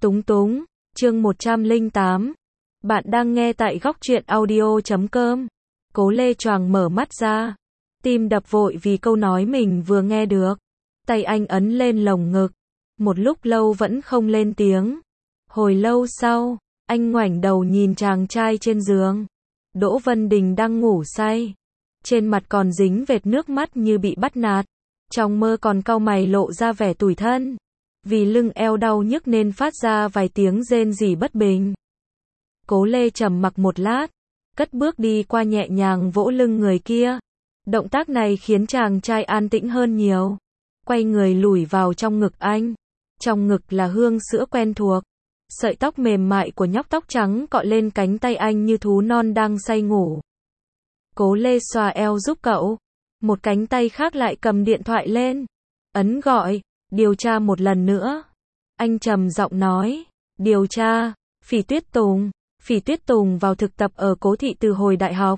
Túng túng, chương 108. Bạn đang nghe tại góc truyện audio.com. Cố Lê choàng mở mắt ra. Tim đập vội vì câu nói mình vừa nghe được. Tay anh ấn lên lồng ngực. Một lúc lâu vẫn không lên tiếng. Hồi lâu sau, anh ngoảnh đầu nhìn chàng trai trên giường. Đỗ Vân Đình đang ngủ say. Trên mặt còn dính vệt nước mắt như bị bắt nạt. Trong mơ còn cau mày lộ ra vẻ tủi thân. Vì lưng eo đau nhức nên phát ra vài tiếng rên rỉ bất bình. Cố Lê trầm mặc một lát, cất bước đi qua nhẹ nhàng vỗ lưng người kia. Động tác này khiến chàng trai an tĩnh hơn nhiều. Quay người lủi vào trong ngực anh. Trong ngực là hương sữa quen thuộc. Sợi tóc mềm mại của nhóc tóc trắng cọ lên cánh tay anh như thú non đang say ngủ. Cố Lê xoa eo giúp cậu. Một cánh tay khác lại cầm điện thoại lên. Ấn gọi. Điều tra một lần nữa. Anh trầm giọng nói. Điều tra. Phỉ Tuyết Tùng. Phỉ Tuyết Tùng vào thực tập ở Cố Thị từ hồi đại học.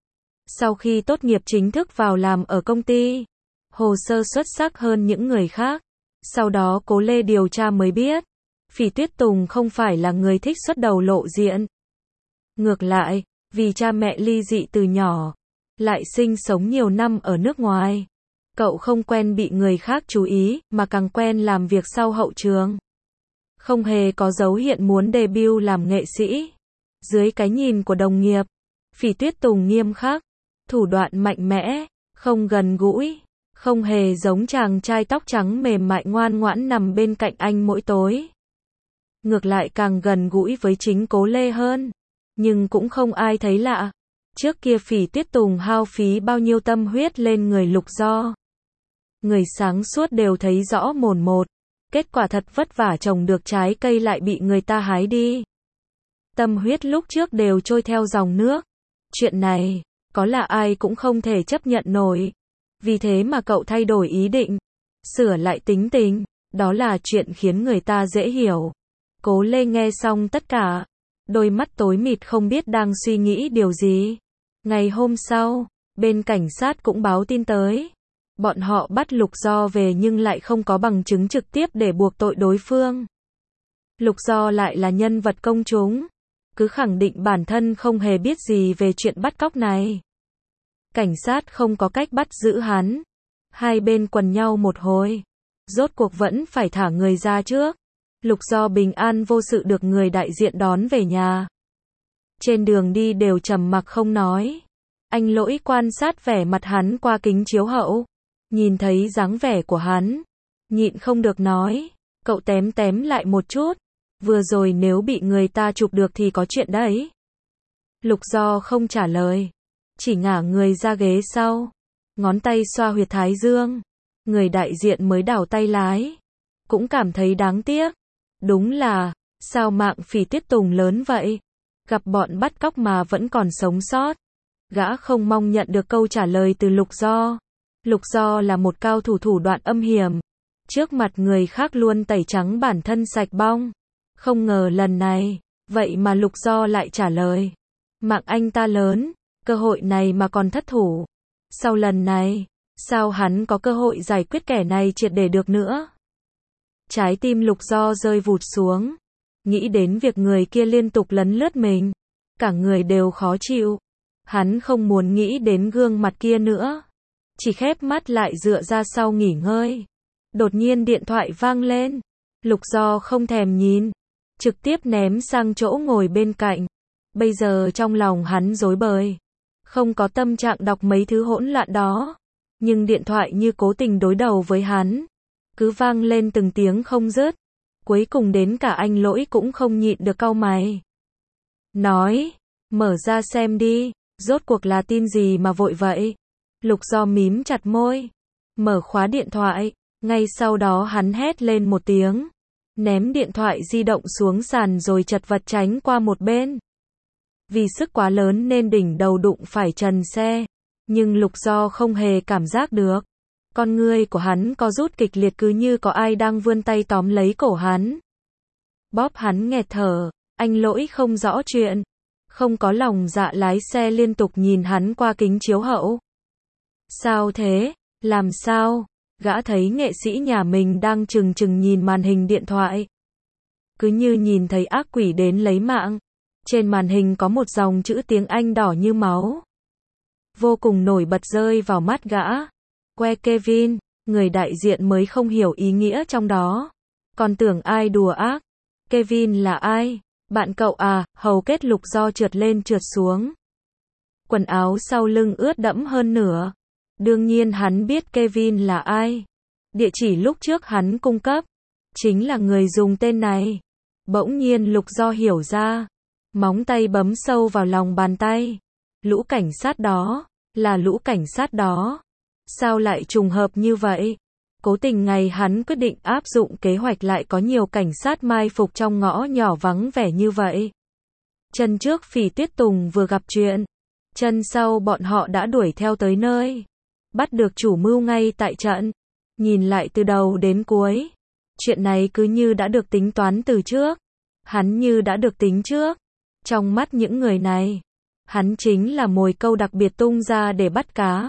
Sau khi tốt nghiệp chính thức vào làm ở công ty. Hồ sơ xuất sắc hơn những người khác. Sau đó Cố Lê điều tra mới biết. Phỉ Tuyết Tùng không phải là người thích xuất đầu lộ diện. Ngược lại, vì cha mẹ ly dị từ nhỏ, lại sinh sống nhiều năm ở nước ngoài. Cậu không quen bị người khác chú ý, mà càng quen làm việc sau hậu trường. Không hề có dấu hiện muốn debut làm nghệ sĩ. Dưới cái nhìn của đồng nghiệp, Phỉ Tuyết Tùng nghiêm khắc, thủ đoạn mạnh mẽ, không gần gũi, không hề giống chàng trai tóc trắng mềm mại ngoan ngoãn nằm bên cạnh anh mỗi tối. Ngược lại càng gần gũi với chính Cố Lê hơn. Nhưng cũng không ai thấy lạ. Trước kia Phỉ Tuyết Tùng hao phí bao nhiêu tâm huyết lên người Lục Do. Người sáng suốt đều thấy rõ mồn một. Kết quả thật vất vả trồng được trái cây lại bị người ta hái đi. Tâm huyết lúc trước đều trôi theo dòng nước. Chuyện này, có là ai cũng không thể chấp nhận nổi. Vì thế mà cậu thay đổi ý định. Sửa lại tính tình. Đó là chuyện khiến người ta dễ hiểu. Cố Lê nghe xong tất cả. Đôi mắt tối mịt không biết đang suy nghĩ điều gì. Ngày hôm sau, bên cảnh sát cũng báo tin tới. Bọn họ bắt Lục Do về nhưng lại không có bằng chứng trực tiếp để buộc tội đối phương. Lục Do lại là nhân vật công chúng. Cứ khẳng định bản thân không hề biết gì về chuyện bắt cóc này. Cảnh sát không có cách bắt giữ hắn. Hai bên quần nhau một hồi. Rốt cuộc vẫn phải thả người ra trước. Lục Do bình an vô sự được người đại diện đón về nhà. Trên đường đi đều trầm mặc không nói. Anh Lỗi quan sát vẻ mặt hắn qua kính chiếu hậu. Nhìn thấy dáng vẻ của hắn. Nhịn không được nói. Cậu tém tém lại một chút. Vừa rồi nếu bị người ta chụp được thì có chuyện đấy. Lục Do không trả lời. Chỉ ngả người ra ghế sau. Ngón tay xoa huyệt thái dương. Người đại diện mới đảo tay lái. Cũng cảm thấy đáng tiếc. Đúng là, sao mạng Phỉ Tuyết Tùng lớn vậy? Gặp bọn bắt cóc mà vẫn còn sống sót. Gã không mong nhận được câu trả lời từ Lục Do. Lục Do là một cao thủ thủ đoạn âm hiểm. Trước mặt người khác luôn tẩy trắng bản thân sạch bong. Không ngờ lần này, vậy mà Lục Do lại trả lời. Mạng anh ta lớn, cơ hội này mà còn thất thủ. Sau lần này, sao hắn có cơ hội giải quyết kẻ này triệt để được nữa? Trái tim Lục Do rơi vụt xuống. Nghĩ đến việc người kia liên tục lấn lướt mình. Cả người đều khó chịu. Hắn không muốn nghĩ đến gương mặt kia nữa. Chỉ khép mắt lại dựa ra sau nghỉ ngơi. Đột nhiên điện thoại vang lên. Lục Do không thèm nhìn. Trực tiếp ném sang chỗ ngồi bên cạnh. Bây giờ trong lòng hắn rối bời. Không có tâm trạng đọc mấy thứ hỗn loạn đó. Nhưng điện thoại như cố tình đối đầu với hắn. Cứ vang lên từng tiếng không dứt. Cuối cùng đến cả anh Lỗi cũng không nhịn được cau mày. Nói, mở ra xem đi, rốt cuộc là tin gì mà vội vậy? Lục Do mím chặt môi. Mở khóa điện thoại, ngay sau đó hắn hét lên một tiếng. Ném điện thoại di động xuống sàn rồi chật vật tránh qua một bên. Vì sức quá lớn nên đỉnh đầu đụng phải trần xe. Nhưng Lục Do không hề cảm giác được. Con ngươi của hắn co rút kịch liệt cứ như có ai đang vươn tay tóm lấy cổ hắn. Bóp hắn nghẹt thở, anh Lỗi không rõ chuyện. Không có lòng dạ lái xe liên tục nhìn hắn qua kính chiếu hậu. Sao thế? Làm sao? Gã thấy nghệ sĩ nhà mình đang trừng trừng nhìn màn hình điện thoại. cứ như nhìn thấy ác quỷ đến lấy mạng. Trên màn hình có một dòng chữ tiếng Anh đỏ như máu. Vô cùng nổi bật rơi vào mắt gã. Que Kevin, người đại diện mới không hiểu ý nghĩa trong đó. Còn tưởng ai đùa ác. Kevin là ai? Bạn cậu à? Hầu kết Lục Do trượt lên trượt xuống. Quần áo sau lưng ướt đẫm hơn nửa. Đương nhiên hắn biết Kevin là ai. Địa chỉ lúc trước hắn cung cấp chính là người dùng tên này. Bỗng nhiên Lục Do hiểu ra. Móng tay bấm sâu vào lòng bàn tay. Lũ cảnh sát đó, là lũ cảnh sát đó. Sao lại trùng hợp như vậy? Cố tình ngày hắn quyết định áp dụng kế hoạch lại có nhiều cảnh sát mai phục trong ngõ nhỏ vắng vẻ như vậy. Chân trước Phỉ Tuyết Tùng vừa gặp chuyện. Chân sau bọn họ đã đuổi theo tới nơi. Bắt được chủ mưu ngay tại trận. Nhìn lại từ đầu đến cuối. Chuyện này cứ như đã được tính toán từ trước. Hắn như đã được tính trước. Trong mắt những người này, hắn chính là mồi câu đặc biệt tung ra để bắt cá.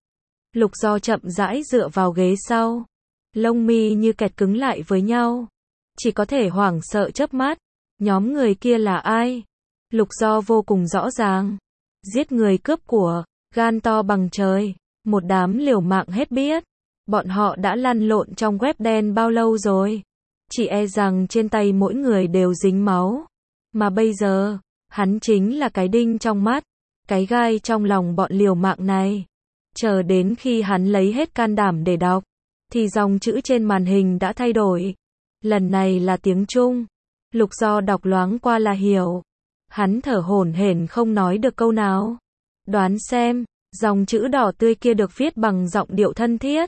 Lục Do chậm rãi dựa vào ghế sau. Lông mi như kẹt cứng lại với nhau. Chỉ có thể hoảng sợ chớp mắt. Nhóm người kia là ai? Lục Do vô cùng rõ ràng. Giết người cướp của, gan to bằng trời. Một đám liều mạng hết biết. Bọn họ đã lăn lộn trong web đen bao lâu rồi? Chỉ e rằng trên tay mỗi người đều dính máu. Mà bây giờ, hắn chính là cái đinh trong mắt, cái gai trong lòng bọn liều mạng này. Chờ đến khi hắn lấy hết can đảm để đọc, thì dòng chữ trên màn hình đã thay đổi. Lần này là tiếng Trung. Lục Do đọc loáng qua là hiểu. Hắn thở hổn hển không nói được câu nào. Đoán xem, dòng chữ đỏ tươi kia được viết bằng giọng điệu thân thiết.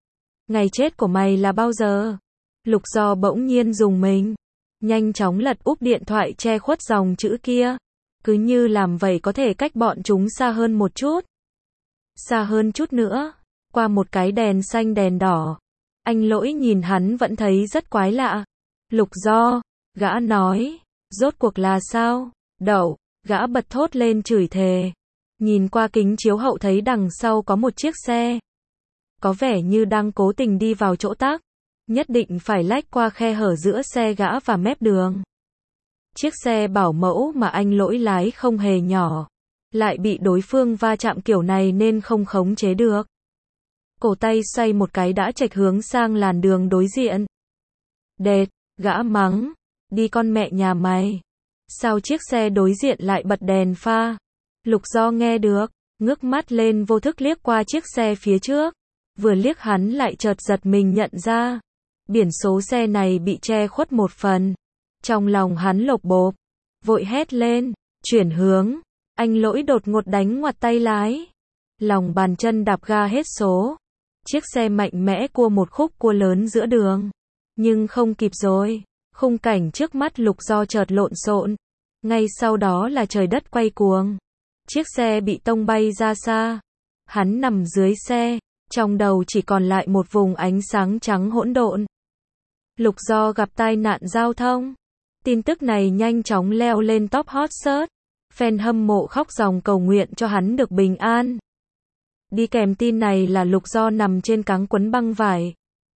Ngày chết của mày là bao giờ? Lục Do bỗng nhiên rùng mình. Nhanh chóng lật úp điện thoại che khuất dòng chữ kia. Cứ như làm vậy có thể cách bọn chúng xa hơn một chút. Xa hơn chút nữa. Qua một cái đèn xanh đèn đỏ. Anh Lỗi nhìn hắn vẫn thấy rất quái lạ. Lục Do, gã nói. Rốt cuộc là sao? Đậu, gã bật thốt lên chửi thề. Nhìn qua kính chiếu hậu thấy đằng sau có một chiếc xe. Có vẻ như đang cố tình đi vào chỗ tắc. Nhất định phải lách qua khe hở giữa xe gã và mép đường. Chiếc xe bảo mẫu mà anh Lỗi lái không hề nhỏ. Lại bị đối phương va chạm kiểu này nên không khống chế được. Cổ tay xoay một cái đã chệch hướng sang làn đường đối diện. Đệt, gã mắng. Đi con mẹ nhà mày. Sao chiếc xe đối diện lại bật đèn pha? Lục Do nghe được, ngước mắt lên vô thức liếc qua chiếc xe phía trước. Vừa liếc hắn lại chợt giật mình nhận ra. Biển số xe này bị che khuất một phần. Trong lòng hắn lột bột. Vội hét lên. Chuyển hướng. Anh Lỗi đột ngột đánh ngoặt tay lái. Lòng bàn chân đạp ga hết số. Chiếc xe mạnh mẽ cua một khúc cua lớn giữa đường. Nhưng không kịp rồi. Khung cảnh trước mắt Lục Do chợt lộn xộn. Ngay sau đó là trời đất quay cuồng. Chiếc xe bị tông bay ra xa. Hắn nằm dưới xe. Trong đầu chỉ còn lại một vùng ánh sáng trắng hỗn độn. Lục Do gặp tai nạn giao thông. Tin tức này nhanh chóng leo lên top hot search. Fan hâm mộ khóc ròng cầu nguyện cho hắn được bình an. Đi kèm tin này là Lục Do nằm trên cáng quấn băng vải.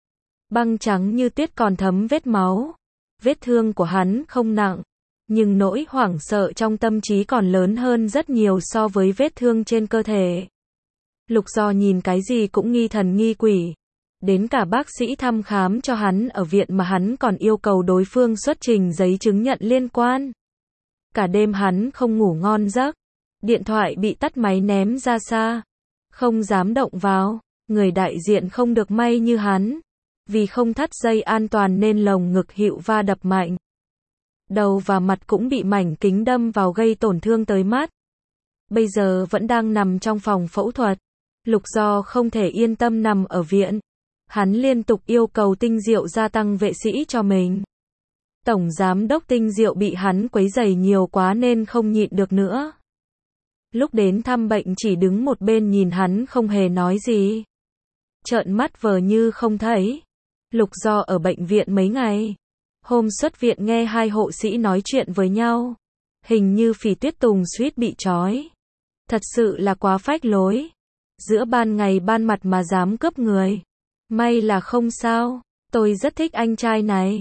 Băng trắng như tuyết còn thấm vết máu. Vết thương của hắn không nặng. Nhưng nỗi hoảng sợ trong tâm trí còn lớn hơn rất nhiều so với vết thương trên cơ thể. Lục Do nhìn cái gì cũng nghi thần nghi quỷ. Đến cả bác sĩ thăm khám cho hắn ở viện mà hắn còn yêu cầu đối phương xuất trình giấy chứng nhận liên quan. Cả đêm hắn không ngủ ngon giấc. Điện thoại bị tắt máy ném ra xa. Không dám động vào. Người đại diện không được may như hắn. Vì không thắt dây an toàn nên lồng ngực hịu va đập mạnh. Đầu và mặt cũng bị mảnh kính đâm vào gây tổn thương tới mắt. Bây giờ vẫn đang nằm trong phòng phẫu thuật. Lục Do không thể yên tâm nằm ở viện. Hắn liên tục yêu cầu Tinh Diệu gia tăng vệ sĩ cho mình. Tổng giám đốc Tinh Diệu bị hắn quấy rầy nhiều quá nên không nhịn được nữa. Lúc đến thăm bệnh chỉ đứng một bên nhìn hắn không hề nói gì. Trợn mắt vờ như không thấy. Lục Do ở bệnh viện mấy ngày. Hôm xuất viện nghe hai hộ sĩ nói chuyện với nhau. Hình như Phỉ Tuyết Tùng suýt bị trói. Thật sự là quá phách lối. Giữa ban ngày ban mặt mà dám cướp người. May là không sao. Tôi rất thích anh trai này.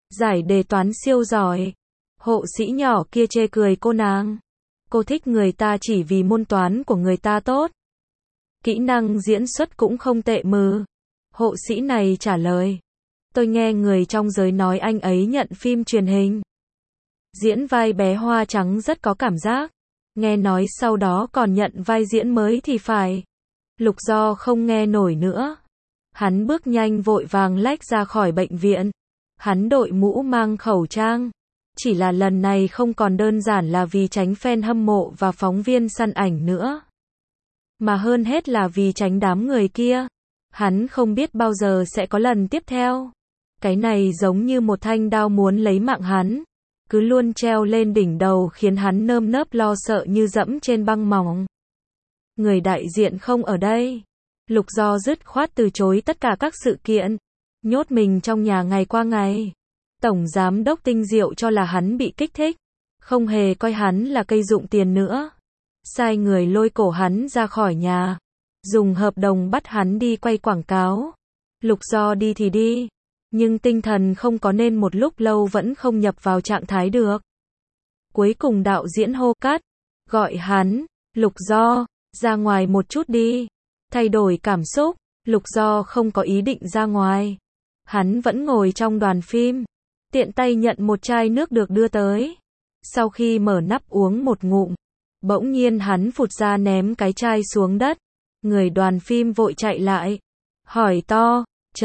Giải đề toán siêu giỏi. Hộ sĩ nhỏ kia chê cười cô nàng. Cô thích người ta chỉ vì môn toán của người ta tốt. Kỹ năng diễn xuất cũng không tệ mừ. Hộ sĩ này trả lời. Tôi nghe người trong giới nói anh ấy nhận phim truyền hình. Diễn vai bé hoa trắng rất có cảm giác. Nghe nói sau đó còn nhận vai diễn mới thì phải. Lục Do không nghe nổi nữa. Hắn bước nhanh vội vàng lách ra khỏi bệnh viện. Hắn đội mũ mang khẩu trang. Chỉ là lần này không còn đơn giản là vì tránh fan hâm mộ và phóng viên săn ảnh nữa. Mà hơn hết là vì tránh đám người kia. Hắn không biết bao giờ sẽ có lần tiếp theo. Cái này giống như một thanh đao muốn lấy mạng hắn. Cứ luôn treo lên đỉnh đầu khiến hắn nơm nớp lo sợ như dẫm trên băng mỏng. Người đại diện không ở đây. Lục Do dứt khoát từ chối tất cả các sự kiện. Nhốt mình trong nhà ngày qua ngày. Tổng giám đốc Tinh Diệu cho là hắn bị kích thích. Không hề coi hắn là cây dụng tiền nữa. Sai người lôi cổ hắn ra khỏi nhà. Dùng hợp đồng bắt hắn đi quay quảng cáo. Lục Do đi thì đi. Nhưng tinh thần không có nên một lúc lâu vẫn không nhập vào trạng thái được. Cuối cùng đạo diễn hô cắt. Gọi hắn. Lục Do, ra ngoài một chút đi. Thay đổi cảm xúc. Lục Do không có ý định ra ngoài. Hắn vẫn ngồi trong đoàn phim. Tiện tay nhận một chai nước được đưa tới. Sau khi mở nắp uống một ngụm. Bỗng nhiên hắn phụt ra ném cái chai xuống đất. Người đoàn phim vội chạy lại. Hỏi to.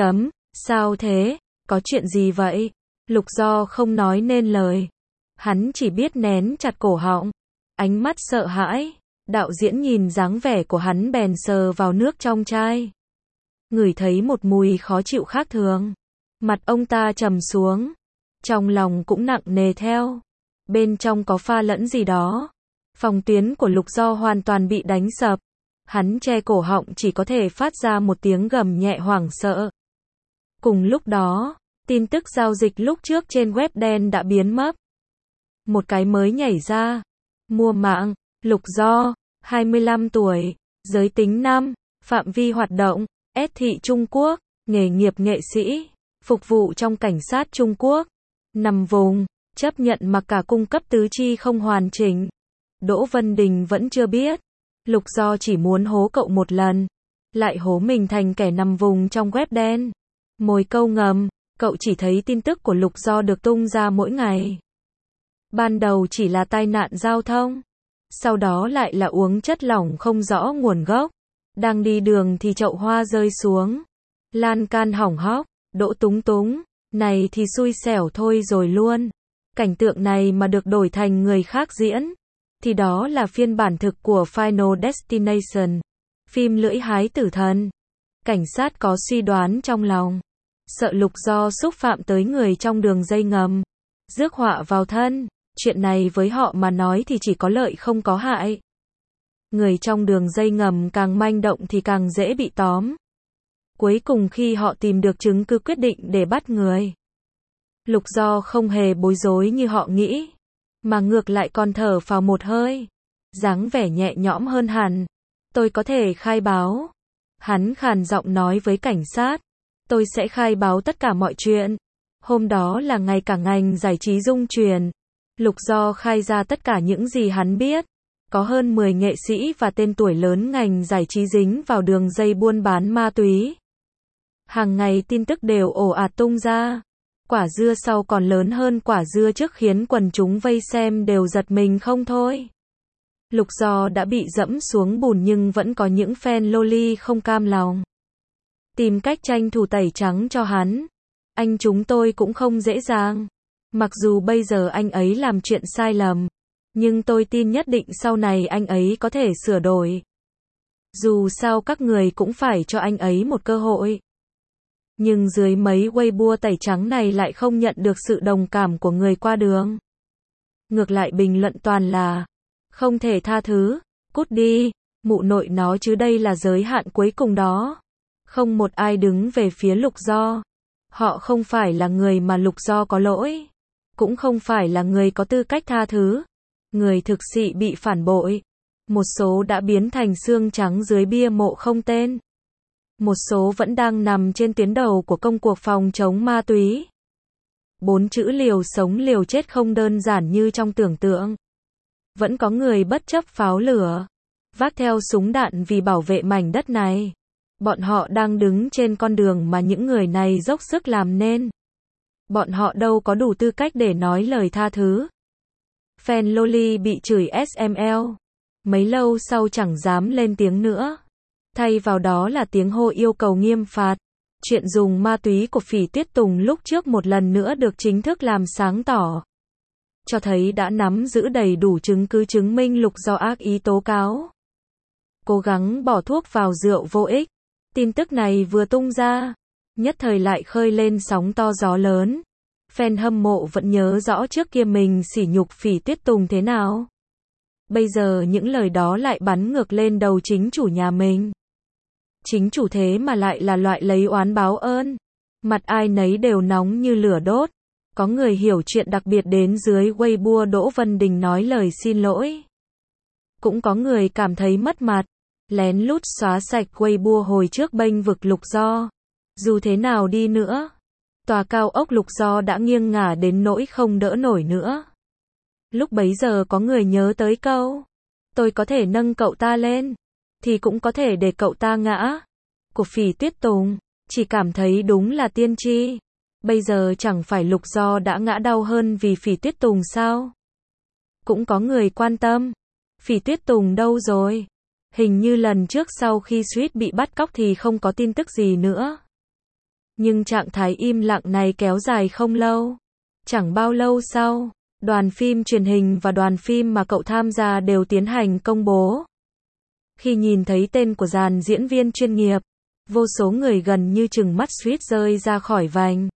Sao thế? Có chuyện gì vậy? Lục Do không nói nên lời. Hắn chỉ biết nén chặt cổ họng. Ánh mắt sợ hãi. Đạo diễn nhìn dáng vẻ của hắn bèn sờ vào nước trong chai. Ngửi thấy một mùi khó chịu khác thường. Mặt ông ta trầm xuống. Trong lòng cũng nặng nề theo. Bên trong có pha lẫn gì đó. Phòng tuyến của Lục Do hoàn toàn bị đánh sập. Hắn che cổ họng chỉ có thể phát ra một tiếng gầm nhẹ hoảng sợ. Cùng lúc đó, tin tức giao dịch lúc trước trên web đen đã biến mất. Một cái mới nhảy ra. Mua mạng, Lục Do, 25 tuổi, giới tính nam, phạm vi hoạt động, S thị Trung Quốc, nghề nghiệp nghệ sĩ, phục vụ trong cảnh sát Trung Quốc. Nằm vùng, chấp nhận mặc cả cung cấp tứ chi không hoàn chỉnh. Đỗ Vân Đình vẫn chưa biết. Lục Do chỉ muốn hố cậu một lần. Lại hố mình thành kẻ nằm vùng trong web đen. Mồi câu ngầm, cậu chỉ thấy tin tức của Lục Do được tung ra mỗi ngày. Ban đầu chỉ là tai nạn giao thông. Sau đó lại là uống chất lỏng không rõ nguồn gốc. Đang đi đường thì chậu hoa rơi xuống. Lan can hỏng hóc, Đỗ Túng Túng. Này thì xui xẻo thôi rồi luôn. Cảnh tượng này mà được đổi thành người khác diễn. Thì đó là phiên bản thực của Final Destination. Phim lưỡi hái tử thần. Cảnh sát có suy đoán trong lòng. Sợ Lục Do xúc phạm tới người trong đường dây ngầm. Rước họa vào thân. Chuyện này với họ mà nói thì chỉ có lợi không có hại. Người trong đường dây ngầm càng manh động thì càng dễ bị tóm. Cuối cùng khi họ tìm được chứng cứ quyết định để bắt người. Lục Do không hề bối rối như họ nghĩ. Mà ngược lại còn thở phào một hơi. Dáng vẻ nhẹ nhõm hơn hẳn. Tôi có thể khai báo. Hắn khàn giọng nói với cảnh sát. Tôi sẽ khai báo tất cả mọi chuyện. Hôm đó là ngày cả ngành giải trí rung chuyển. Lục Do khai ra tất cả những gì hắn biết. Có hơn 10 nghệ sĩ và tên tuổi lớn ngành giải trí dính vào đường dây buôn bán ma túy. Hàng ngày tin tức đều ồ ạt tung ra. Quả dưa sau còn lớn hơn quả dưa trước khiến quần chúng vây xem đều giật mình không thôi. Lục Do đã bị dẫm xuống bùn nhưng vẫn có những fan loli không cam lòng. Tìm cách tranh thủ tẩy trắng cho hắn. Anh chúng tôi cũng không dễ dàng. Mặc dù bây giờ anh ấy làm chuyện sai lầm. Nhưng tôi tin nhất định sau này anh ấy có thể sửa đổi. Dù sao các người cũng phải cho anh ấy một cơ hội. Nhưng dưới mấy Weibo tẩy trắng này lại không nhận được sự đồng cảm của người qua đường. Ngược lại bình luận toàn là không thể tha thứ, cút đi, mụ nội nó chứ đây là giới hạn cuối cùng đó. Không một ai đứng về phía Lục Do. Họ không phải là người mà Lục Do có lỗi. Cũng không phải là người có tư cách tha thứ. Người thực sự bị phản bội. Một số đã biến thành xương trắng dưới bia mộ không tên. Một số vẫn đang nằm trên tuyến đầu của công cuộc phòng chống ma túy. 4 chữ liều sống liều chết không đơn giản như trong tưởng tượng. Vẫn có người bất chấp pháo lửa, vác theo súng đạn vì bảo vệ mảnh đất này. Bọn họ đang đứng trên con đường mà những người này dốc sức làm nên. Bọn họ đâu có đủ tư cách để nói lời tha thứ. Fan Loli bị chửi SML. Mấy lâu sau chẳng dám lên tiếng nữa. Thay vào đó là tiếng hô yêu cầu nghiêm phạt. Chuyện dùng ma túy của Phỉ Tuyết Tùng lúc trước một lần nữa được chính thức làm sáng tỏ. Cho thấy đã nắm giữ đầy đủ chứng cứ chứng minh Lục Do ác ý tố cáo. Cố gắng bỏ thuốc vào rượu vô ích. Tin tức này vừa tung ra, nhất thời lại khơi lên sóng to gió lớn. Fan hâm mộ vẫn nhớ rõ trước kia mình sỉ nhục Phỉ Tuyết Tùng thế nào. Bây giờ những lời đó lại bắn ngược lên đầu chính chủ nhà mình. Chính chủ thế mà lại là loại lấy oán báo ơn. Mặt ai nấy đều nóng như lửa đốt. Có người hiểu chuyện đặc biệt đến dưới Weibo Đỗ Vân Đình nói lời xin lỗi. Cũng có người cảm thấy mất mặt, lén lút xóa sạch Weibo hồi trước bênh vực Lục Do. Dù thế nào đi nữa, tòa cao ốc Lục Do đã nghiêng ngả đến nỗi không đỡ nổi nữa. Lúc bấy giờ có người nhớ tới câu, tôi có thể nâng cậu ta lên, thì cũng có thể để cậu ta ngã, của Phỉ Tuyết Tùng, chỉ cảm thấy đúng là tiên tri. Bây giờ chẳng phải Lục Do đã ngã đau hơn vì Phỉ Tuyết Tùng sao? Cũng có người quan tâm, Phỉ Tuyết Tùng đâu rồi? Hình như lần trước sau khi Sweet bị bắt cóc thì không có tin tức gì nữa. Nhưng trạng thái im lặng này kéo dài không lâu. Chẳng bao lâu sau, đoàn phim truyền hình và đoàn phim mà cậu tham gia đều tiến hành công bố. Khi nhìn thấy tên của dàn diễn viên chuyên nghiệp, vô số người gần như trừng mắt Sweet rơi ra khỏi vành.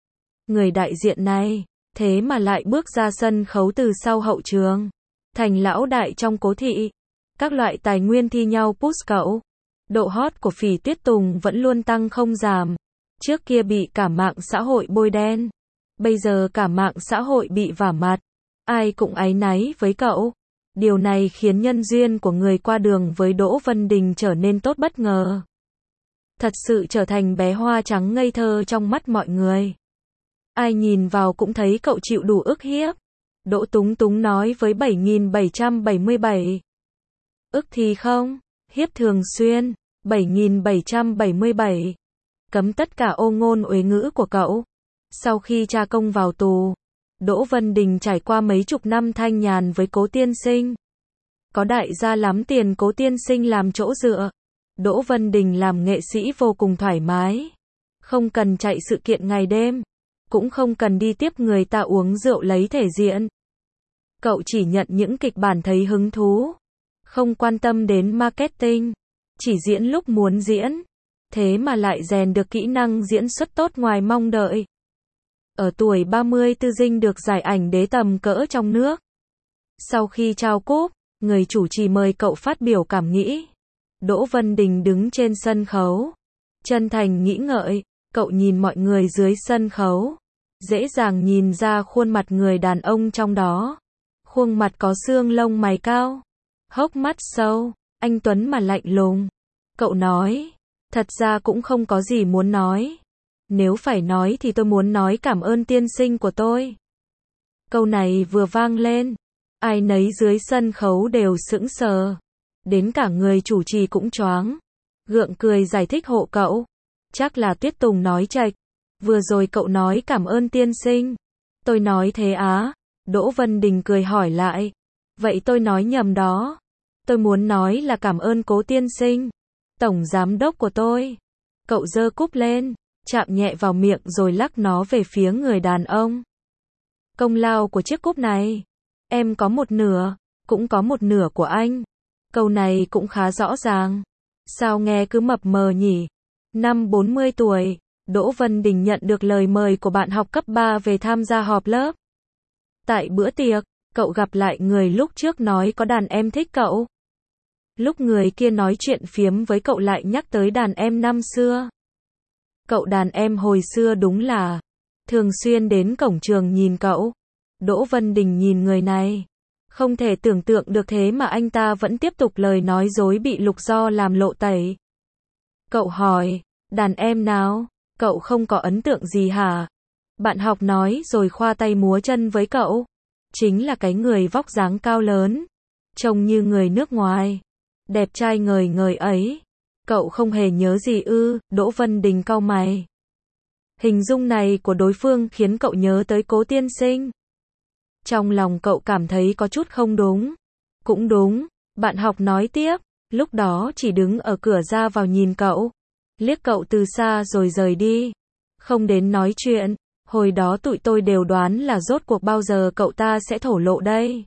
Người đại diện này, thế mà lại bước ra sân khấu từ sau hậu trường, thành lão đại trong cố thị. Các loại tài nguyên thi nhau push cậu. Độ hot của Phỉ Tuyết Tùng vẫn luôn tăng không giảm. Trước kia bị cả mạng xã hội bôi đen. Bây giờ cả mạng xã hội bị vả mặt. Ai cũng áy náy với cậu. Điều này khiến nhân duyên của người qua đường với Đỗ Vân Đình trở nên tốt bất ngờ. Thật sự trở thành bé hoa trắng ngây thơ trong mắt mọi người. Ai nhìn vào cũng thấy cậu chịu đủ ức hiếp. Đỗ Túng Túng nói với 7777. Ức thì không, hiếp thường xuyên, 7777. Cấm tất cả ô ngôn uế ngữ của cậu. Sau khi cha công vào tù, Đỗ Vân Đình trải qua mấy chục năm thanh nhàn với Cố Tiên Sinh. Có đại gia lắm tiền Cố Tiên Sinh làm chỗ dựa. Đỗ Vân Đình làm nghệ sĩ vô cùng thoải mái. Không cần chạy sự kiện ngày đêm. Cũng không cần đi tiếp người ta uống rượu lấy thể diện. Cậu chỉ nhận những kịch bản thấy hứng thú. Không quan tâm đến marketing. Chỉ diễn lúc muốn diễn. Thế mà lại rèn được kỹ năng diễn xuất tốt ngoài mong đợi. Ở tuổi 30 Tư Dinh được giải ảnh đế tầm cỡ trong nước. Sau khi trao cúp, người chủ trì mời cậu phát biểu cảm nghĩ. Đỗ Vân Đình đứng trên sân khấu. Chân thành nghĩ ngợi, cậu nhìn mọi người dưới sân khấu. Dễ dàng nhìn ra khuôn mặt người đàn ông trong đó. Khuôn mặt có xương lông mày cao. Hốc mắt sâu, anh tuấn mà lạnh lùng. Cậu nói, thật ra cũng không có gì muốn nói. Nếu phải nói thì tôi muốn nói cảm ơn tiên sinh của tôi. Câu này vừa vang lên, ai nấy dưới sân khấu đều sững sờ. Đến cả người chủ trì cũng choáng. Gượng cười giải thích hộ cậu. Chắc là Tuyết Tùng nói chệch. Vừa rồi cậu nói cảm ơn tiên sinh. Tôi nói thế á. Đỗ Vân Đình cười hỏi lại. Vậy tôi nói nhầm đó. Tôi muốn nói là cảm ơn Cố tiên sinh, tổng giám đốc của tôi. Cậu giơ cúp lên, chạm nhẹ vào miệng rồi lắc nó về phía người đàn ông. Công lao của chiếc cúp này, em có một nửa, cũng có một nửa của anh. Câu này cũng khá rõ ràng. Sao nghe cứ mập mờ nhỉ? Năm 40 tuổi, Đỗ Vân Đình nhận được lời mời của bạn học cấp 3 về tham gia họp lớp. Tại bữa tiệc, cậu gặp lại người lúc trước nói có đàn em thích cậu. Lúc người kia nói chuyện phiếm với cậu lại nhắc tới đàn em năm xưa. Cậu đàn em hồi xưa đúng là thường xuyên đến cổng trường nhìn cậu. Đỗ Vân Đình nhìn người này, không thể tưởng tượng được thế mà anh ta vẫn tiếp tục lời nói dối bị Lục Do làm lộ tẩy. Cậu hỏi, đàn em nào? Cậu không có ấn tượng gì hả? Bạn học nói rồi khoa tay múa chân với cậu. Chính là cái người vóc dáng cao lớn, trông như người nước ngoài, đẹp trai ngời ngời ấy. Cậu không hề nhớ gì ư? Đỗ Vân Đình cau mày. Hình dung này của đối phương khiến cậu nhớ tới Cố tiên sinh. Trong lòng cậu cảm thấy có chút không đúng. Cũng đúng, bạn học nói tiếp, lúc đó chỉ đứng ở cửa ra vào nhìn cậu, liếc cậu từ xa rồi rời đi, không đến nói chuyện. Hồi đó tụi tôi đều đoán là rốt cuộc bao giờ cậu ta sẽ thổ lộ đây.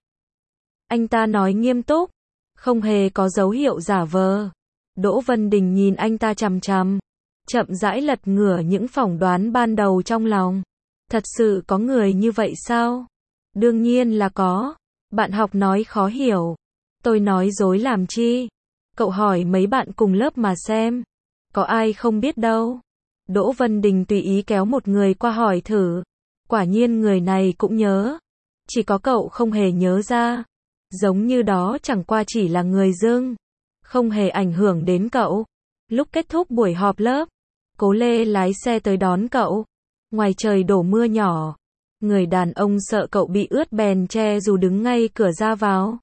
Anh ta nói nghiêm túc, không hề có dấu hiệu giả vờ. Đỗ Vân Đình nhìn anh ta chằm chằm, chậm rãi lật ngửa những phỏng đoán ban đầu trong lòng. Thật sự có người như vậy sao? Đương nhiên là có. Bạn học nói khó hiểu. Tôi nói dối làm chi? Cậu hỏi mấy bạn cùng lớp mà xem. Có ai không biết đâu. Đỗ Vân Đình tùy ý kéo một người qua hỏi thử. Quả nhiên người này cũng nhớ. Chỉ có cậu không hề nhớ ra. Giống như đó chẳng qua chỉ là người dưng. Không hề ảnh hưởng đến cậu. Lúc kết thúc buổi họp lớp, Cố Lê lái xe tới đón cậu. Ngoài trời đổ mưa nhỏ. Người đàn ông sợ cậu bị ướt bèn che dù đứng ngay cửa ra vào.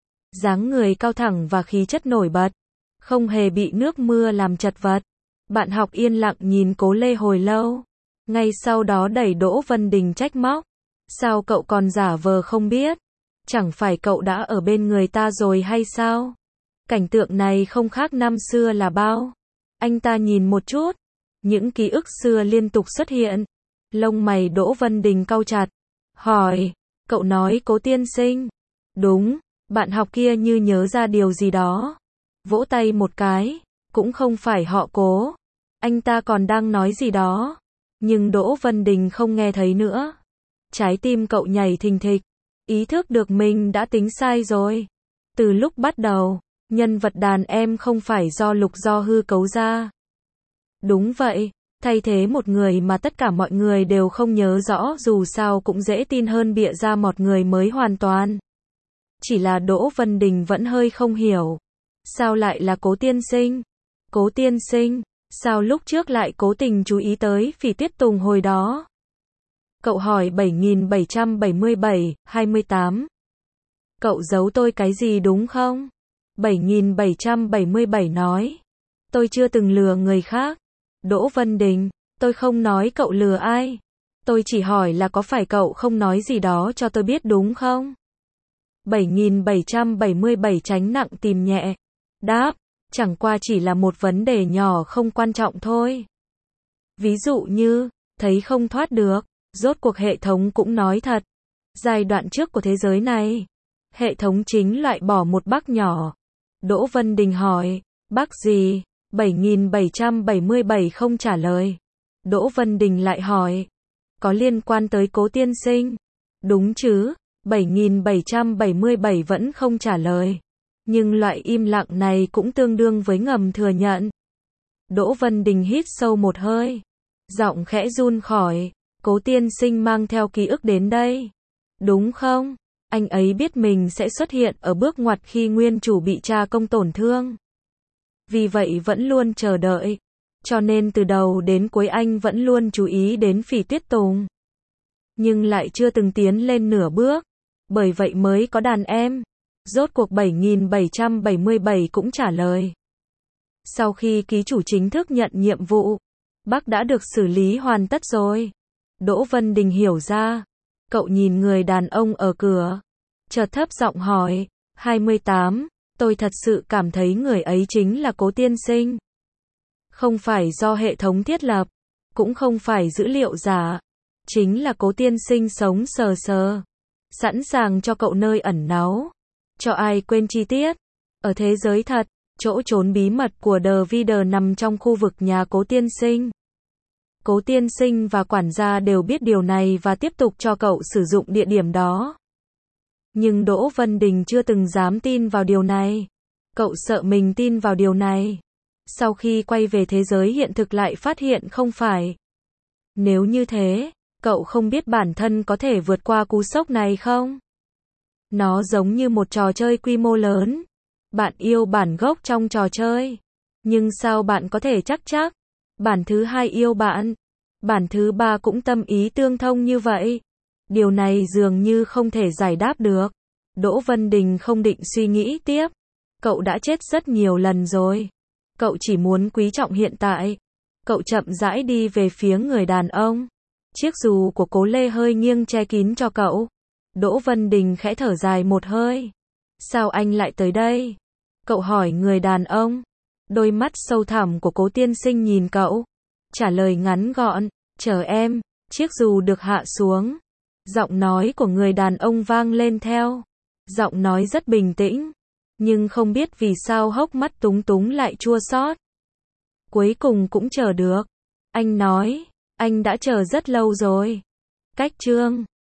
Dáng người cao thẳng và khí chất nổi bật. Không hề bị nước mưa làm chật vật. Bạn học yên lặng nhìn Cố Lê hồi lâu. Ngay sau đó đẩy Đỗ Vân Đình trách móc. Sao cậu còn giả vờ không biết? Chẳng phải cậu đã ở bên người ta rồi hay sao? Cảnh tượng này không khác năm xưa là bao. Anh ta nhìn một chút. Những ký ức xưa liên tục xuất hiện. Lông mày Đỗ Vân Đình cau chặt. Hỏi, cậu nói Cố tiên sinh. Đúng, bạn học kia như nhớ ra điều gì đó. Vỗ tay một cái, cũng không phải họ Cố. Anh ta còn đang nói gì đó. Nhưng Đỗ Vân Đình không nghe thấy nữa. Trái tim cậu nhảy thình thịch. Ý thức được mình đã tính sai rồi. Từ lúc bắt đầu, nhân vật đàn em không phải do Lục Do Hư cấu ra. Đúng vậy, thay thế một người mà tất cả mọi người đều không nhớ rõ dù sao cũng dễ tin hơn bịa ra một người mới hoàn toàn. Chỉ là Đỗ Vân Đình vẫn hơi không hiểu. Sao lại là Cố tiên sinh? Cố tiên sinh, sao lúc trước lại cố tình chú ý tới Phỉ Tuyết Tùng hồi đó? Cậu hỏi 7777, 28. Cậu giấu tôi cái gì đúng không? 7777 nói. Tôi chưa từng lừa người khác. Đỗ Vân Đình, tôi không nói cậu lừa ai. Tôi chỉ hỏi là có phải cậu không nói gì đó cho tôi biết đúng không? 7777 tránh nặng tìm nhẹ. Đáp, chẳng qua chỉ là một vấn đề nhỏ không quan trọng thôi. Ví dụ như, thấy không thoát được, rốt cuộc hệ thống cũng nói thật. Giai đoạn trước của thế giới này, hệ thống chính loại bỏ một bug nhỏ. Đỗ Vân Đình hỏi, bug gì? 7777 không trả lời. Đỗ Vân Đình lại hỏi, có liên quan tới Cố tiên sinh? Đúng chứ? 7777 vẫn không trả lời. Nhưng loại im lặng này cũng tương đương với ngầm thừa nhận. Đỗ Vân Đình hít sâu một hơi. Giọng khẽ run khỏi. Cố tiên sinh mang theo ký ức đến đây. Đúng không? Anh ấy biết mình sẽ xuất hiện ở bước ngoặt khi nguyên chủ bị tra công tổn thương. Vì vậy vẫn luôn chờ đợi. Cho nên từ đầu đến cuối anh vẫn luôn chú ý đến Phỉ Tuyết Tùng. Nhưng lại chưa từng tiến lên nửa bước. Bởi vậy mới có đàn em. Rốt cuộc 7777 cũng trả lời. Sau khi ký chủ chính thức nhận nhiệm vụ, bác đã được xử lý hoàn tất rồi. Đỗ Vân Đình hiểu ra. Cậu nhìn người đàn ông ở cửa. Chợt thấp giọng hỏi. 28. Tôi thật sự cảm thấy người ấy chính là Cố tiên sinh. Không phải do hệ thống thiết lập. Cũng không phải dữ liệu giả. Chính là Cố tiên sinh sống sờ sờ. Sẵn sàng cho cậu nơi ẩn náu. Cho ai quên chi tiết. Ở thế giới thật, chỗ trốn bí mật của The Vider nằm trong khu vực nhà Cố tiên sinh. Cố tiên sinh và quản gia đều biết điều này và tiếp tục cho cậu sử dụng địa điểm đó. Nhưng Đỗ Vân Đình chưa từng dám tin vào điều này. Cậu sợ mình tin vào điều này. Sau khi quay về thế giới hiện thực lại phát hiện không phải. Nếu như thế, cậu không biết bản thân có thể vượt qua cú sốc này không? Nó giống như một trò chơi quy mô lớn. Bạn yêu bản gốc trong trò chơi. Nhưng sao bạn có thể chắc bản thứ hai yêu bạn? Bản thứ ba cũng tâm ý tương thông như vậy. Điều này dường như không thể giải đáp được. Đỗ Vân Đình không định suy nghĩ tiếp. Cậu đã chết rất nhiều lần rồi. Cậu chỉ muốn quý trọng hiện tại. Cậu chậm rãi đi về phía người đàn ông. Chiếc dù của Cố Lê hơi nghiêng che kín cho cậu. Đỗ Vân Đình khẽ thở dài một hơi. Sao anh lại tới đây? Cậu hỏi người đàn ông. Đôi mắt sâu thẳm của Cố tiên sinh nhìn cậu. Trả lời ngắn gọn, chờ em. Chiếc dù được hạ xuống. Giọng nói của người đàn ông vang lên theo. Giọng nói rất bình tĩnh. Nhưng không biết vì sao hốc mắt túng túng lại chua xót. Cuối cùng cũng chờ được. Anh nói, anh đã chờ rất lâu rồi. Cách chương